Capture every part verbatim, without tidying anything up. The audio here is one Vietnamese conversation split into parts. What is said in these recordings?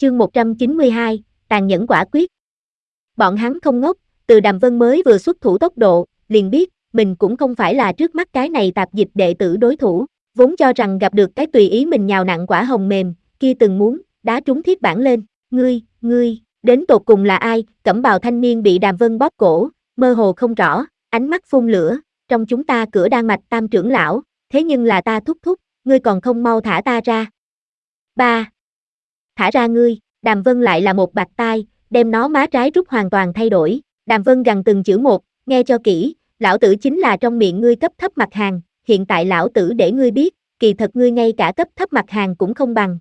Chương một trăm chín mươi hai, tàn nhẫn quả quyết. Bọn hắn không ngốc, từ Đàm Vân mới vừa xuất thủ tốc độ, liền biết, mình cũng không phải là trước mắt cái này tạp dịch đệ tử đối thủ, vốn cho rằng gặp được cái tùy ý mình nhào nặn quả hồng mềm, kia từng muốn, đá trúng thiết bản lên, ngươi, ngươi, đến tột cùng là ai? Cẩm bào thanh niên bị Đàm Vân bóp cổ, mơ hồ không rõ, ánh mắt phun lửa, trong chúng ta cửa Đan Mạch Tam trưởng lão, thế nhưng là ta thúc thúc, ngươi còn không mau thả ta ra. Ba. Thả ra ngươi, Đàm Vân lại là một bạt tai, đem nó má trái rút hoàn toàn thay đổi, Đàm Vân gằn từng chữ một, nghe cho kỹ, lão tử chính là trong miệng ngươi cấp thấp mặt hàng, hiện tại lão tử để ngươi biết, kỳ thật ngươi ngay cả cấp thấp mặt hàng cũng không bằng.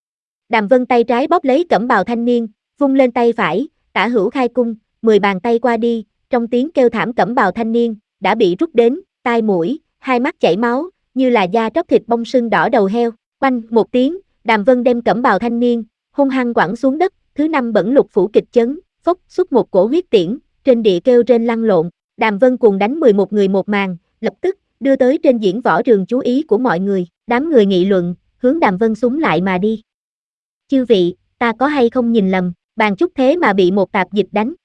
Đàm Vân tay trái bóp lấy cẩm bào thanh niên, vung lên tay phải, tả hữu khai cung, mười bàn tay qua đi, trong tiếng kêu thảm cẩm bào thanh niên, đã bị rút đến, tai mũi, hai mắt chảy máu, như là da tróc thịt bong sưng đỏ đầu heo, quanh một tiếng, Đàm Vân đem cẩm bào thanh niên, hung hăng quẳng xuống đất, thứ năm bẩn lục phủ kịch chấn, phốc xuất một cổ huyết tiễn, trên địa kêu trên lăn lộn, Đàm Vân cuồng đánh mười một người một màn, lập tức, đưa tới trên diễn võ trường chú ý của mọi người, đám người nghị luận, hướng Đàm Vân súng lại mà đi. Chư vị, ta có hay không nhìn lầm, Bàn Chúc thế mà bị một tạp dịch đánh.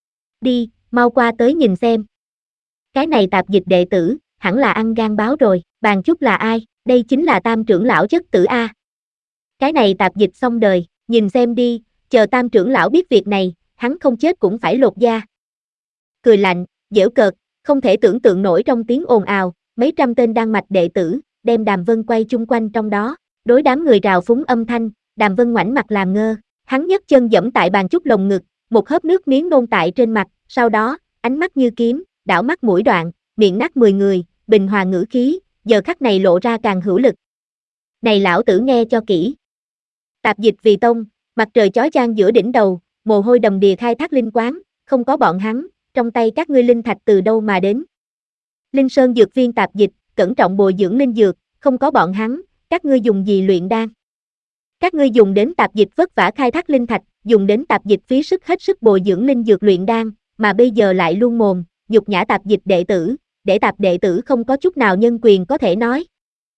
Đi, mau qua tới nhìn xem. Cái này tạp dịch đệ tử, hẳn là ăn gan báo rồi, Bàn Chúc là ai? Đây chính là Tam trưởng lão chất tử A. Cái này tạp dịch xong đời, nhìn xem đi, chờ Tam trưởng lão biết việc này, hắn không chết cũng phải lột da. Cười lạnh, giễu cợt, không thể tưởng tượng nổi trong tiếng ồn ào, mấy trăm tên Đan Mạch đệ tử, đem Đàm Vân quay chung quanh trong đó, đối đám người rào phúng âm thanh, Đàm Vân ngoảnh mặt làm ngơ, hắn nhấc chân giẫm tại Bàn Chúc lồng ngực, một hớp nước miếng nôn tại trên mặt, sau đó, ánh mắt như kiếm, đảo mắt mũi đoạn, miệng nát mười người, bình hòa ngữ khí, giờ khắc này lộ ra càng hữu lực. Này lão tử nghe cho kỹ. Tạp dịch vì tông, mặt trời chói chang giữa đỉnh đầu, mồ hôi đầm đìa khai thác linh quán, không có bọn hắn, trong tay các ngươi linh thạch từ đâu mà đến. Linh Sơn dược viên tạp dịch, cẩn trọng bồi dưỡng linh dược, không có bọn hắn, các ngươi dùng gì luyện đan? Các ngươi dùng đến tạp dịch vất vả khai thác linh thạch, dùng đến tạp dịch phí sức hết sức bồi dưỡng linh dược luyện đan, mà bây giờ lại luôn mồm, nhục nhã tạp dịch đệ tử, để tạp đệ tử không có chút nào nhân quyền có thể nói.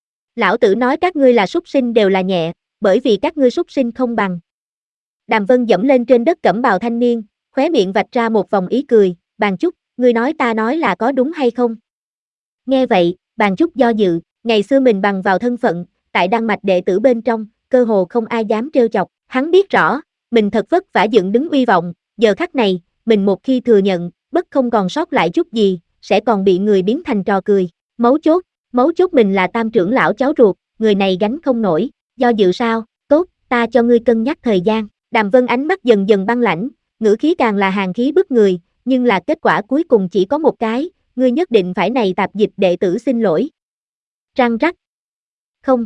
Lão tử nói các ngươi là súc sinh đều là nhẹ, bởi vì các ngươi súc sinh không bằng. Đàm Vân dẫm lên trên đất cẩm bào thanh niên, khóe miệng vạch ra một vòng ý cười, Bàn Chúc, ngươi nói ta nói là có đúng hay không? Nghe vậy, Bàn Chúc do dự, ngày xưa mình bằng vào thân phận, tại Đan Mạch đệ tử bên trong, cơ hồ không ai dám trêu chọc, hắn biết rõ, mình thật vất vả dựng đứng uy vọng, giờ khắc này, mình một khi thừa nhận, bất không còn sót lại chút gì, sẽ còn bị người biến thành trò cười, mấu chốt, mấu chốt mình là Tam trưởng lão cháu ruột, người này gánh không nổi, do dự sao, tốt, ta cho ngươi cân nhắc thời gian, Đàm Vân ánh mắt dần dần băng lãnh, ngữ khí càng là hàn khí bức người, nhưng là kết quả cuối cùng chỉ có một cái, ngươi nhất định phải này tạp dịch đệ tử xin lỗi. Răng rắc. Không.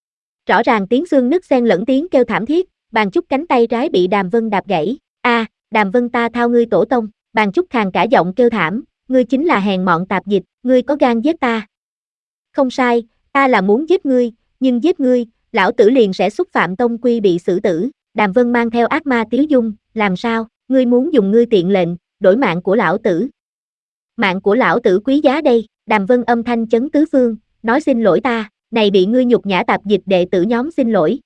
Rõ ràng tiếng xương nứt xen lẫn tiếng kêu thảm thiết, Bàn Chúc cánh tay trái bị Đàm Vân đạp gãy, a, Đàm Vân ta thao ngươi tổ tông, Bàn Chúc khàn cả giọng kêu thảm, ngươi chính là hèn mọn tạp dịch, ngươi có gan giết ta. Không sai, ta là muốn giết ngươi, nhưng giết ngươi, lão tử liền sẽ xúc phạm tông quy bị xử tử, Đàm Vân mang theo ác ma tiếu dung, làm sao, ngươi muốn dùng ngươi tiện lệnh, đổi mạng của lão tử. Mạng của lão tử quý giá đây, Đàm Vân âm thanh chấn tứ phương, nói xin lỗi ta, này bị ngươi nhục nhã tạp dịch đệ tử nhóm xin lỗi.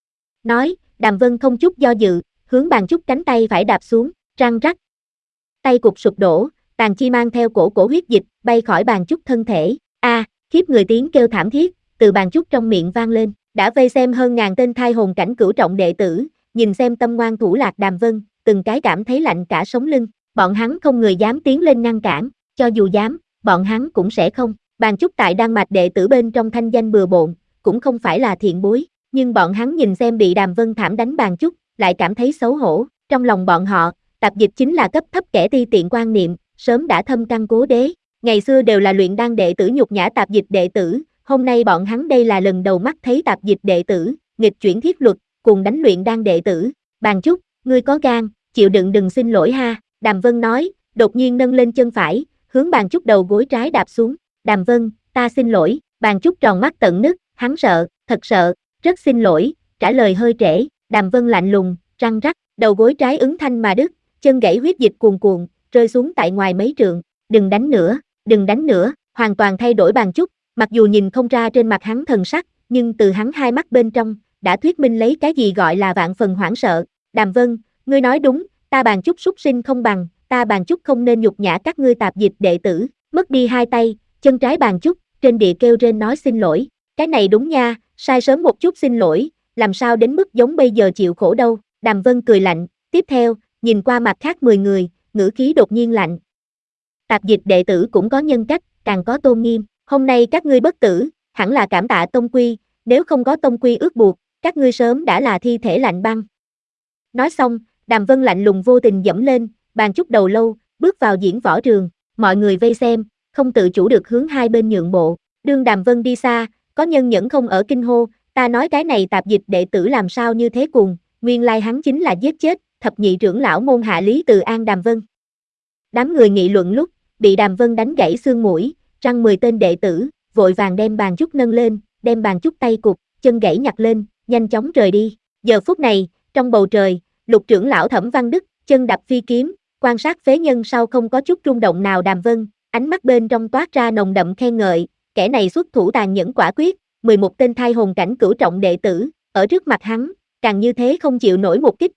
Nói, Đàm Vân không chút do dự, hướng Bàn Chúc cánh tay phải đạp xuống, răng rắc. Tay cục sụp đổ, tàn chi mang theo cổ cổ huyết dịch, bay khỏi Bàn Chúc thân thể, a, à, khiếp người tiếng kêu thảm thiết, từ Bàn Chúc trong miệng vang lên, đã vây xem hơn ngàn tên thai hồn cảnh cửu trọng đệ tử, nhìn xem tâm ngoan thủ lạc Đàm Vân, từng cái cảm thấy lạnh cả sống lưng, bọn hắn không người dám tiến lên ngăn cản, cho dù dám, bọn hắn cũng sẽ không. Bàn Chúc tại Đan Mạch đệ tử bên trong thanh danh bừa bộn, cũng không phải là thiện bối, nhưng bọn hắn nhìn xem bị Đàm Vân thảm đánh Bàn Chúc, lại cảm thấy xấu hổ, trong lòng bọn họ, tạp dịch chính là cấp thấp kẻ ti tiện quan niệm, sớm đã thâm căn cố đế, ngày xưa đều là luyện đan đệ tử nhục nhã tạp dịch đệ tử, hôm nay bọn hắn đây là lần đầu mắt thấy tạp dịch đệ tử, nghịch chuyển thiết luật, cùng đánh luyện đan đệ tử, Bàn Chúc, ngươi có gan, chịu đựng đừng xin lỗi ha, Đàm Vân nói, đột nhiên nâng lên chân phải, hướng Bàn Chúc đầu gối trái đạp xuống. Đàm Vân, ta xin lỗi, Bàn Chúc tròn mắt tận nứt, hắn sợ, thật sợ, rất xin lỗi, trả lời hơi trễ, Đàm Vân lạnh lùng, răng rắc, đầu gối trái ứng thanh mà đứt, chân gãy huyết dịch cuồn cuộn, rơi xuống tại ngoài mấy trượng, đừng đánh nữa, đừng đánh nữa, hoàn toàn thay đổi Bàn Chúc, mặc dù nhìn không ra trên mặt hắn thần sắc, nhưng từ hắn hai mắt bên trong, đã thuyết minh lấy cái gì gọi là vạn phần hoảng sợ, Đàm Vân, ngươi nói đúng, ta bàn chút súc sinh không bằng, ta bàn chút không nên nhục nhã các ngươi tạp dịch đệ tử, mất đi hai tay, chân trái bàn chút, trên địa kêu rên nói xin lỗi, cái này đúng nha, sai sớm một chút xin lỗi, làm sao đến mức giống bây giờ chịu khổ đâu, Đàm Vân cười lạnh, tiếp theo, nhìn qua mặt khác mười người, ngữ khí đột nhiên lạnh. Tạp dịch đệ tử cũng có nhân cách, càng có tôn nghiêm, hôm nay các ngươi bất tử, hẳn là cảm tạ tông quy, nếu không có tông quy ước buộc, các ngươi sớm đã là thi thể lạnh băng. Nói xong, Đàm Vân lạnh lùng vô tình dẫm lên, bàn chút đầu lâu, bước vào diễn võ trường, mọi người vây xem, không tự chủ được hướng hai bên nhượng bộ, đương Đàm Vân đi xa, có nhân nhẫn không ở kinh hô, ta nói cái này tạp dịch đệ tử làm sao như thế cùng, nguyên lai hắn chính là giết chết, thập nhị trưởng lão môn hạ Lý Từ An Đàm Vân. Đám người nghị luận lúc, bị Đàm Vân đánh gãy xương mũi, răng mười tên đệ tử, vội vàng đem bàn chút nâng lên, đem bàn chút tay cụt, chân gãy nhặt lên, nhanh chóng rời đi. Giờ phút này, trong bầu trời, Lục trưởng lão Thẩm Văn Đức, chân đạp phi kiếm, quan sát phế nhân sau không có chút rung động nào Đàm Vân, ánh mắt bên trong toát ra nồng đậm khen ngợi, kẻ này xuất thủ tàn nhẫn quả quyết, mười một tên thai hồn cảnh cửu trọng đệ tử, ở trước mặt hắn, càng như thế không chịu nổi một kích.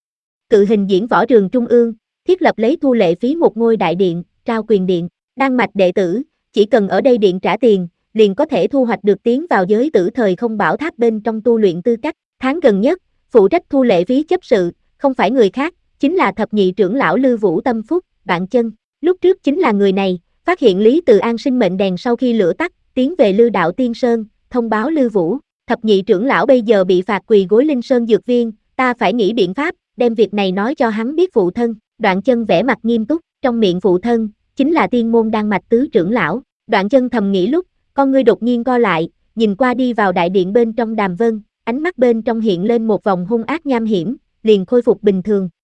Cự hình diễn võ trường trung ương, thiết lập lấy thu lệ phí một ngôi đại điện, trao quyền điện, đan mạch đệ tử, chỉ cần ở đây điện trả tiền, liền có thể thu hoạch được tiến vào giới tử thời không bảo tháp bên trong tu luyện tư cách. Tháng gần nhất, phụ trách thu lệ phí chấp sự, không phải người khác, chính là thập nhị trưởng lão Lư Vũ Tâm Phúc, bạn chân. Lúc trước chính là người này, phát hiện Lý Từ An sinh mệnh đèn sau khi lửa tắt, tiến về Lư Đạo Tiên Sơn, thông báo Lư Vũ, thập nhị trưởng lão bây giờ bị phạt quỳ gối Linh Sơn dược viên, ta phải nghĩ biện pháp, đem việc này nói cho hắn biết phụ thân. Đoạn chân vẻ mặt nghiêm túc, trong miệng phụ thân, chính là tiên môn đan mạch tứ trưởng lão. Đoạn chân thầm nghĩ lúc, con ngươi đột nhiên co lại, nhìn qua đi vào đại điện bên trong Đàm Vân, ánh mắt bên trong hiện lên một vòng hung ác nham hiểm, liền khôi phục bình thường,